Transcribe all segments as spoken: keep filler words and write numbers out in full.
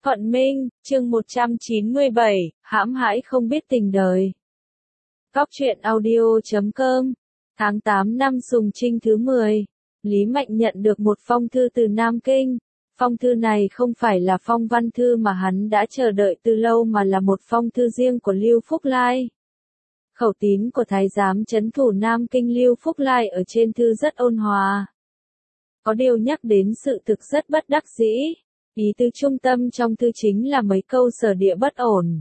Thuận Minh, chương một trăm chín mươi bảy, hãm hãi không biết tình đời. Góc truyện audio chấm com, tháng tám năm Sùng Trinh thứ mười, Lý Mạnh nhận được một phong thư từ Nam Kinh. Phong thư này không phải là phong văn thư mà hắn đã chờ đợi từ lâu mà là một phong thư riêng của Lưu Phúc Lai. Khẩu tín của Thái giám trấn thủ Nam Kinh Lưu Phúc Lai ở trên thư rất ôn hòa. Có điều nhắc đến sự thực rất bất đắc dĩ. Ý tứ trung tâm trong thư chính là mấy câu sở địa bất ổn.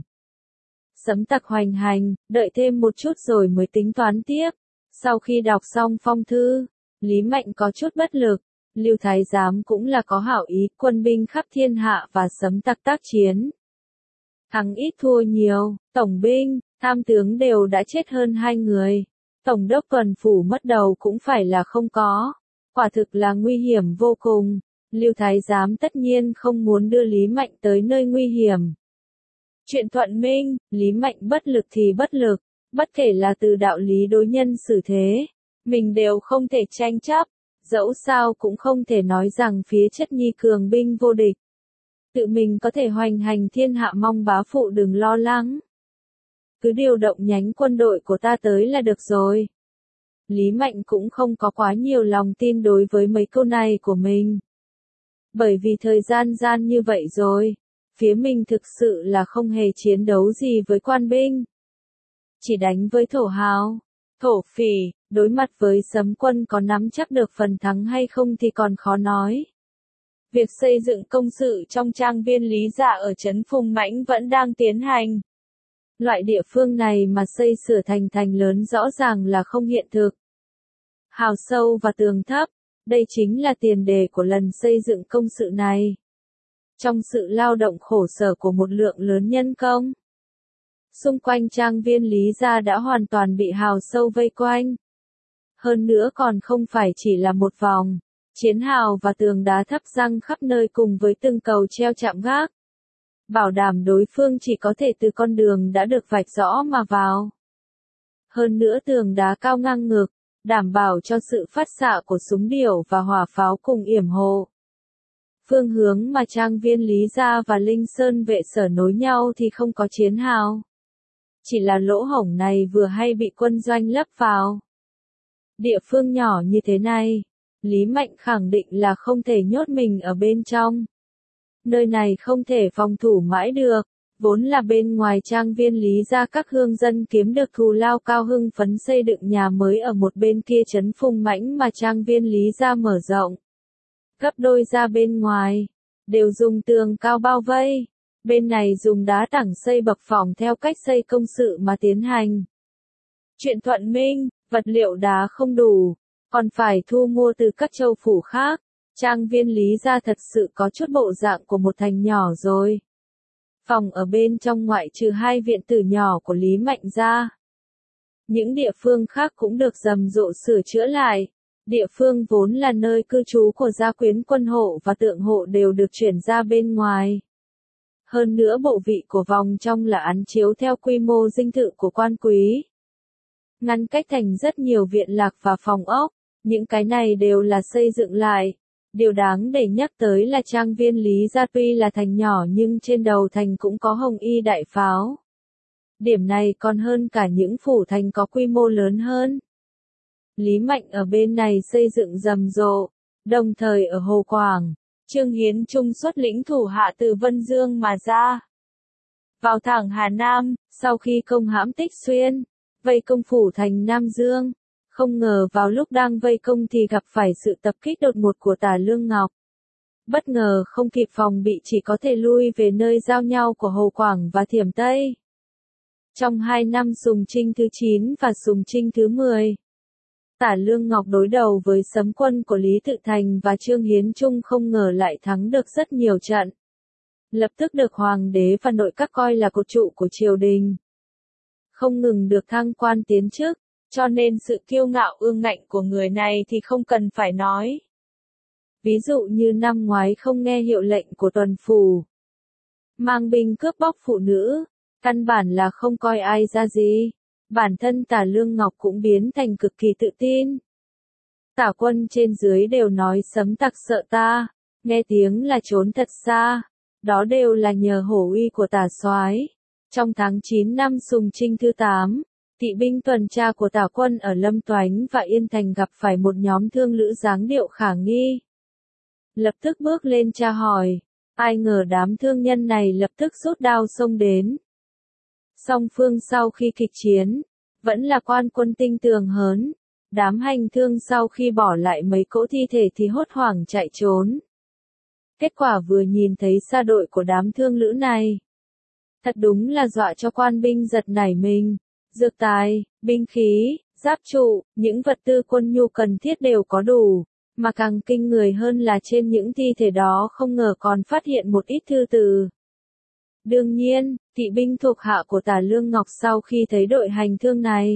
Sấm tặc hoành hành, đợi thêm một chút rồi mới tính toán tiếp. Sau khi đọc xong phong thư, Lý Mạnh có chút bất lực. Lưu Thái giám cũng là có hảo ý, quân binh khắp thiên hạ và sấm tặc tác chiến. Thắng ít thua nhiều, tổng binh, tham tướng đều đã chết hơn hai người. Tổng đốc tuần phủ mất đầu cũng phải là không có. Quả thực là nguy hiểm vô cùng. Lưu Thái giám tất nhiên không muốn đưa Lý Mạnh tới nơi nguy hiểm. Chuyện Thuận Minh, Lý Mạnh bất lực thì bất lực, bất kể là từ đạo lý đối nhân xử thế, mình đều không thể tranh chấp, dẫu sao cũng không thể nói rằng phía Chất Nhi cường binh vô địch. Tự mình có thể hoành hành thiên hạ, mong bá phụ đừng lo lắng. Cứ điều động nhánh quân đội của ta tới là được rồi. Lý Mạnh cũng không có quá nhiều lòng tin đối với mấy câu này của mình. Bởi vì thời gian gian như vậy rồi, phía mình thực sự là không hề chiến đấu gì với quan binh. Chỉ đánh với thổ hào, thổ phỉ, đối mặt với Sấm quân có nắm chắc được phần thắng hay không thì còn khó nói. Việc xây dựng công sự trong trang viên Lý Dạ ở trấn Phùng Mãnh vẫn đang tiến hành. Loại địa phương này mà xây sửa thành thành lớn rõ ràng là không hiện thực. Hào sâu và tường thấp. Đây chính là tiền đề của lần xây dựng công sự này. Trong sự lao động khổ sở của một lượng lớn nhân công, xung quanh trang viên Lý Gia đã hoàn toàn bị hào sâu vây quanh. Hơn nữa còn không phải chỉ là một vòng, chiến hào và tường đá thấp răng khắp nơi cùng với từng cầu treo chạm gác. Bảo đảm đối phương chỉ có thể từ con đường đã được vạch rõ mà vào. Hơn nữa tường đá cao ngang ngực, đảm bảo cho sự phát xạ của súng điểu và hỏa pháo cùng yểm hộ. Phương hướng mà trang viên Lý Gia và Linh Sơn vệ sở nối nhau thì không có chiến hào. Chỉ là lỗ hổng này vừa hay bị quân doanh lấp vào. Địa phương nhỏ như thế này, Lý Mạnh khẳng định là không thể nhốt mình ở bên trong. Nơi này không thể phòng thủ mãi được. Vốn là bên ngoài trang viên Lý Gia các hương dân kiếm được thù lao cao hưng phấn xây dựng nhà mới ở một bên kia trấn Phùng Mãnh mà trang viên Lý Gia mở rộng. Gấp đôi ra bên ngoài, đều dùng tường cao bao vây, bên này dùng đá tảng xây bậc phỏng theo cách xây công sự mà tiến hành. Chuyện Thuận Minh, vật liệu đá không đủ, còn phải thu mua từ các châu phủ khác, trang viên Lý Gia thật sự có chút bộ dạng của một thành nhỏ rồi. Phòng ở bên trong ngoại trừ hai viện tử nhỏ của Lý Mạnh ra. Những địa phương khác cũng được rầm rộ sửa chữa lại. Địa phương vốn là nơi cư trú của gia quyến quân hộ và tượng hộ đều được chuyển ra bên ngoài. Hơn nữa bộ vị của vòng trong là án chiếu theo quy mô dinh thự của quan quý. Ngăn cách thành rất nhiều viện lạc và phòng ốc, những cái này đều là xây dựng lại. Điều đáng để nhắc tới là trang viên Lý Gia tuy là thành nhỏ nhưng trên đầu thành cũng có hồng y đại pháo. Điểm này còn hơn cả những phủ thành có quy mô lớn hơn. Lý Mạnh ở bên này xây dựng rầm rộ, đồng thời ở Hồ Quảng, Trương Hiến Trung xuất lĩnh thủ hạ từ Vân Dương mà ra. Vào thẳng Hà Nam, sau khi công hãm Tích Xuyên, vây công phủ thành Nam Dương. Không ngờ vào lúc đang vây công thì gặp phải sự tập kích đột ngột của Tả Lương Ngọc. Bất ngờ không kịp phòng bị chỉ có thể lui về nơi giao nhau của Hồ Quảng và Thiểm Tây. Trong hai năm Sùng Trinh thứ chín và Sùng Trinh thứ mười, Tả Lương Ngọc đối đầu với Sấm quân của Lý Tự Thành và Trương Hiến Trung không ngờ lại thắng được rất nhiều trận. Lập tức được Hoàng đế và nội các coi là cột trụ của triều đình. Không ngừng được thăng quan tiến chức. Cho nên sự kiêu ngạo ương ngạnh của người này thì không cần phải nói. Ví dụ như năm ngoái không nghe hiệu lệnh của tuần phủ, mang binh cướp bóc phụ nữ, căn bản là không coi ai ra gì. Bản thân Tả Lương Ngọc cũng biến thành cực kỳ tự tin. Tả quân trên dưới đều nói Sấm tặc sợ ta, nghe tiếng là trốn thật xa. Đó đều là nhờ hổ uy của tả soái. Trong tháng chín năm Sùng Trinh thứ tám, kỵ binh tuần tra của tả quân ở Lâm Toánh và Yên Thành gặp phải một nhóm thương lữ dáng điệu khả nghi. Lập tức bước lên tra hỏi, ai ngờ đám thương nhân này lập tức rút đao xông đến. Song phương sau khi kịch chiến, vẫn là quan quân tinh tường hớn. Đám hành thương sau khi bỏ lại mấy cỗ thi thể thì hốt hoảng chạy trốn. Kết quả vừa nhìn thấy sa đội của đám thương lữ này. Thật đúng là dọa cho quan binh giật nảy mình. Dược tài, binh khí, giáp trụ, những vật tư quân nhu cần thiết đều có đủ. Mà càng kinh người hơn là trên những thi thể đó không ngờ còn phát hiện một ít thư từ. Đương nhiên, kỵ binh thuộc hạ của Tả Lương Ngọc sau khi thấy đội hành thương này.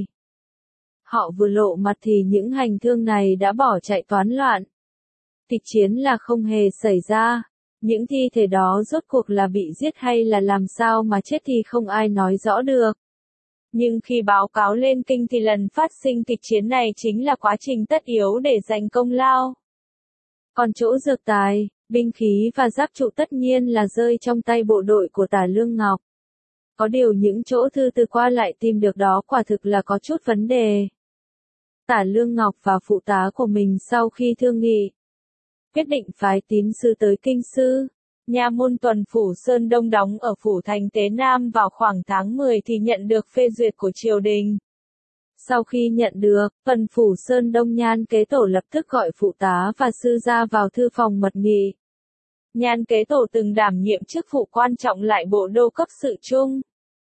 Họ vừa lộ mặt thì những hành thương này đã bỏ chạy toán loạn. Kịch chiến là không hề xảy ra. Những thi thể đó rốt cuộc là bị giết hay là làm sao mà chết thì không ai nói rõ được. Nhưng khi báo cáo lên kinh thì lần phát sinh kịch chiến này chính là quá trình tất yếu để giành công lao. Còn chỗ dược tài, binh khí và giáp trụ tất nhiên là rơi trong tay bộ đội của Tả Lương Ngọc. Có điều những chỗ thư từ qua lại tìm được đó quả thực là có chút vấn đề. Tả Lương Ngọc và phụ tá của mình sau khi thương nghị, quyết định phái tín sư tới kinh sư. Nha môn tuần phủ Sơn Đông đóng ở phủ thành Tế Nam vào khoảng tháng mười thì nhận được phê duyệt của triều đình. Sau khi nhận được, tuần phủ Sơn Đông Nhan Kế Tổ lập tức gọi phụ tá và sư gia vào thư phòng mật nghị. Nhan Kế Tổ từng đảm nhiệm chức vụ quan trọng lại bộ đô cấp sự trung.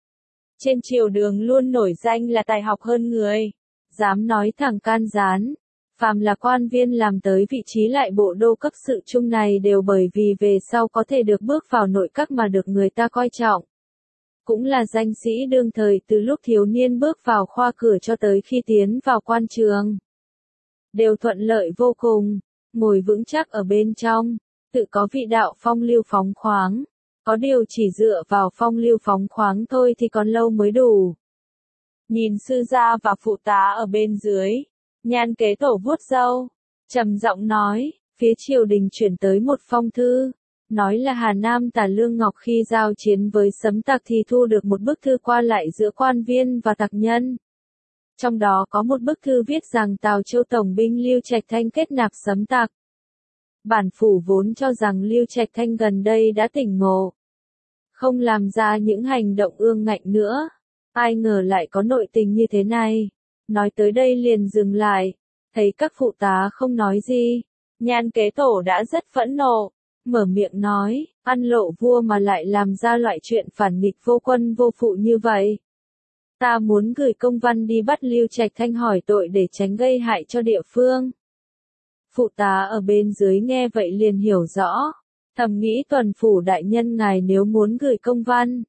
Trên triều đường luôn nổi danh là tài học hơn người, dám nói thẳng can gián. Phàm là quan viên làm tới vị trí lại bộ đô cấp sự trung này đều bởi vì về sau có thể được bước vào nội các mà được người ta coi trọng. Cũng là danh sĩ đương thời từ lúc thiếu niên bước vào khoa cửa cho tới khi tiến vào quan trường. Đều thuận lợi vô cùng, ngồi vững chắc ở bên trong, tự có vị đạo phong lưu phóng khoáng. Có điều chỉ dựa vào phong lưu phóng khoáng thôi thì còn lâu mới đủ. Nhìn sư gia và phụ tá ở bên dưới. Nhan Kế Tổ vuốt râu, trầm giọng nói, phía triều đình chuyển tới một phong thư, nói là Hà Nam Tả Lương Ngọc khi giao chiến với Sấm Tặc thì thu được một bức thư qua lại giữa quan viên và tặc nhân. Trong đó có một bức thư viết rằng Tào Châu Tổng binh Lưu Trạch Thanh kết nạp Sấm Tặc. Bản phủ vốn cho rằng Lưu Trạch Thanh gần đây đã tỉnh ngộ, không làm ra những hành động ương ngạnh nữa, ai ngờ lại có nội tình như thế này. Nói tới đây liền dừng lại, thấy các phụ tá không nói gì, Nhan Kế Tổ đã rất phẫn nộ, mở miệng nói, ăn lộ vua mà lại làm ra loại chuyện phản nghịch vô quân vô phụ như vậy. Ta muốn gửi công văn đi bắt Lưu Trạch Thanh hỏi tội để tránh gây hại cho địa phương. Phụ tá ở bên dưới nghe vậy liền hiểu rõ, thầm nghĩ tuần phủ đại nhân ngài nếu muốn gửi công văn,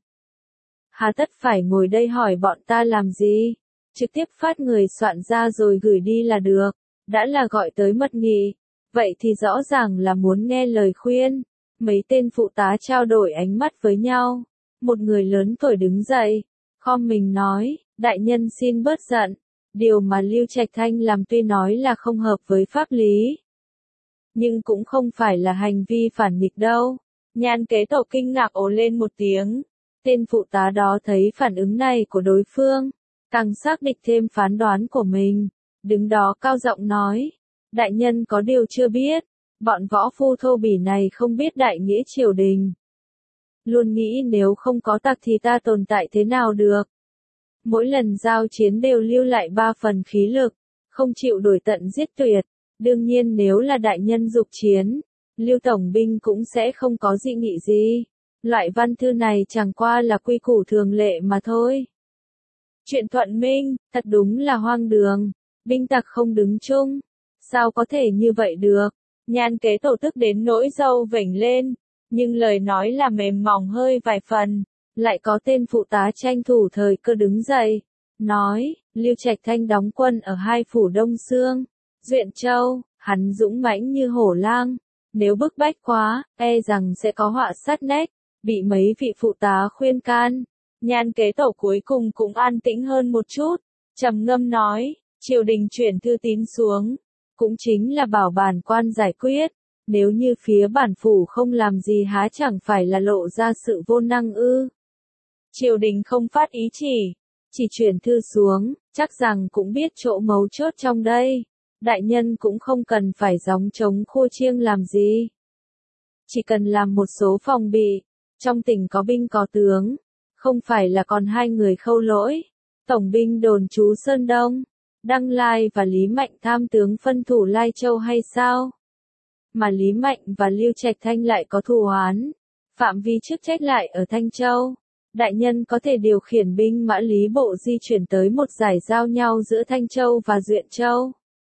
hà tất phải ngồi đây hỏi bọn ta làm gì? Trực tiếp phát người soạn ra rồi gửi đi là được, đã là gọi tới mật nghị, vậy thì rõ ràng là muốn nghe lời khuyên. Mấy tên phụ tá trao đổi ánh mắt với nhau, một người lớn tuổi đứng dậy, khom mình nói, đại nhân xin bớt giận, điều mà Lưu Trạch Thanh làm tuy nói là không hợp với pháp lý, nhưng cũng không phải là hành vi phản nghịch đâu. Nhan Kế Tổ kinh ngạc ồ lên một tiếng, tên phụ tá đó thấy phản ứng này của đối phương, càng xác định thêm phán đoán của mình, đứng đó cao giọng nói, đại nhân có điều chưa biết, bọn võ phu thô bỉ này không biết đại nghĩa triều đình. Luôn nghĩ nếu không có tặc thì ta tồn tại thế nào được. Mỗi lần giao chiến đều lưu lại ba phần khí lực, không chịu đổi tận giết tuyệt, đương nhiên nếu là đại nhân dục chiến, Lưu Tổng binh cũng sẽ không có dị nghị gì. Loại văn thư này chẳng qua là quy củ thường lệ mà thôi. Chuyện Thuận Minh, thật đúng là hoang đường, binh tặc không đứng chung, sao có thể như vậy được? Nhan Kế Tổ tức đến nỗi râu vểnh lên, nhưng lời nói là mềm mỏng hơi vài phần, lại có tên phụ tá tranh thủ thời cơ đứng dậy, nói, Lưu Trạch Thanh đóng quân ở hai phủ Đông Xương, Duyện Châu, hắn dũng mãnh như hổ lang, nếu bức bách quá, e rằng sẽ có họa sát nách, bị mấy vị phụ tá khuyên can. Nhan Kế Tổ cuối cùng cũng an tĩnh hơn một chút, trầm ngâm nói, triều đình chuyển thư tín xuống, cũng chính là bảo bản quan giải quyết, Nếu như phía bản phủ không làm gì há chẳng phải là lộ ra sự vô năng ư. Triều đình không phát ý chỉ, chỉ chuyển thư xuống, chắc rằng cũng biết chỗ mấu chốt trong đây. Đại nhân cũng không cần phải gióng trống khua chiêng làm gì. Chỉ cần làm một số phòng bị, trong tỉnh có binh có tướng, không phải là còn hai người Khâu Lỗi, tổng binh đồn trú Sơn Đông, Đăng Lai và Lý Mạnh tham tướng phân thủ Lai Châu hay sao? Mà Lý Mạnh và Lưu Trạch Thanh lại có thù oán, phạm vi chức trách lại ở Thanh Châu. Đại nhân có thể điều khiển binh mã Lý Bộ di chuyển tới một giải giao nhau giữa Thanh Châu và Duyện Châu.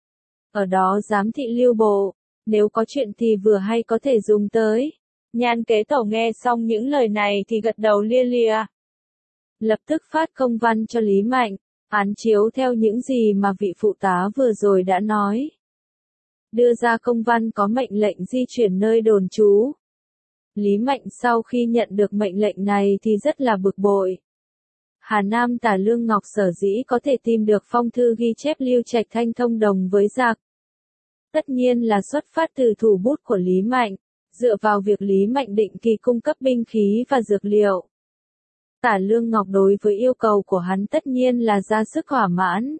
Ở đó giám thị Lưu Bộ, nếu có chuyện thì vừa hay có thể dùng tới. Nhan Kế Tẩu nghe xong những lời này thì gật đầu lia lịa. Lập tức phát công văn cho Lý Mạnh, án chiếu theo những gì mà vị phụ tá vừa rồi đã nói. Đưa ra công văn có mệnh lệnh di chuyển nơi đồn trú. Lý Mạnh sau khi nhận được mệnh lệnh này thì rất là bực bội. Hà Nam Tả Lương Ngọc sở dĩ có thể tìm được phong thư ghi chép Lưu Trạch Thanh thông đồng với giặc. Tất nhiên là xuất phát từ thủ bút của Lý Mạnh, dựa vào việc Lý Mạnh định kỳ cung cấp binh khí và dược liệu. Tả Lương Ngọc đối với yêu cầu của hắn tất nhiên là ra sức thỏa mãn.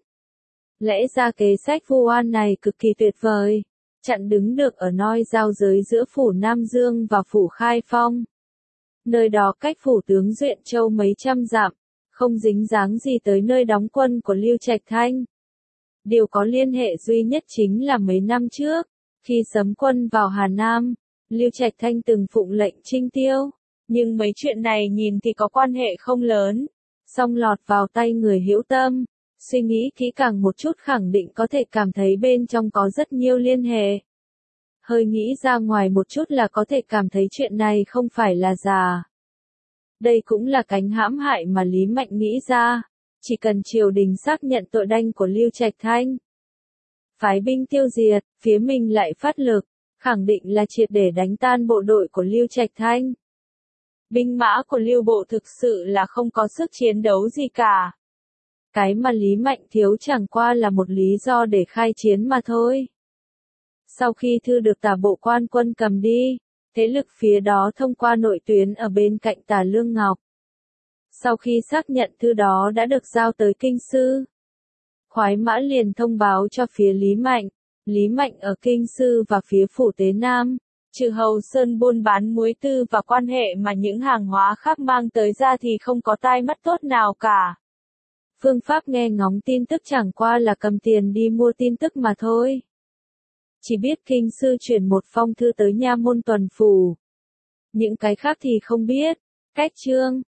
Lẽ ra kế sách vu oan này cực kỳ tuyệt vời, chặn đứng được ở nơi giao giới giữa phủ Nam Dương và phủ Khai Phong. Nơi đó cách phủ tướng Duyện Châu mấy trăm dặm, không dính dáng gì tới nơi đóng quân của Lưu Trạch Thanh. Điều có liên hệ duy nhất chính là mấy năm trước, khi sấm quân vào Hà Nam, Lưu Trạch Thanh từng phụng lệnh trinh tiêu, nhưng mấy chuyện này nhìn thì có quan hệ không lớn, song lọt vào tay người hữu tâm, suy nghĩ kỹ càng một chút khẳng định có thể cảm thấy bên trong có rất nhiều liên hệ. Hơi nghĩ ra ngoài một chút là có thể cảm thấy chuyện này không phải là giả. Đây cũng là cánh hãm hại mà Lý Mạnh nghĩ ra. Chỉ cần triều đình xác nhận tội đanh của Lưu Trạch Thanh, phái binh tiêu diệt, phía mình lại phát lực, khẳng định là triệt để đánh tan bộ đội của Lưu Trạch Thanh. Binh mã của Lưu Bộ thực sự là không có sức chiến đấu gì cả. Cái mà Lý Mạnh thiếu chẳng qua là một lý do để khai chiến mà thôi. Sau khi thư được Tả Bộ Quan Quân cầm đi, thế lực phía đó thông qua nội tuyến ở bên cạnh Tả Lương Ngọc. Sau khi xác nhận thư đó đã được giao tới Kinh Sư, Khoái Mã liền thông báo cho phía Lý Mạnh, Lý Mạnh ở Kinh Sư và phía phủ Tế Nam, trừ Hầu Sơn buôn bán muối tư và quan hệ mà những hàng hóa khác mang tới ra thì không có tai mắt tốt nào cả. Phương pháp nghe ngóng tin tức chẳng qua là cầm tiền đi mua tin tức mà thôi. Chỉ biết Kinh Sư chuyển một phong thư tới nha môn tuần phủ. Những cái khác thì không biết. Cách chương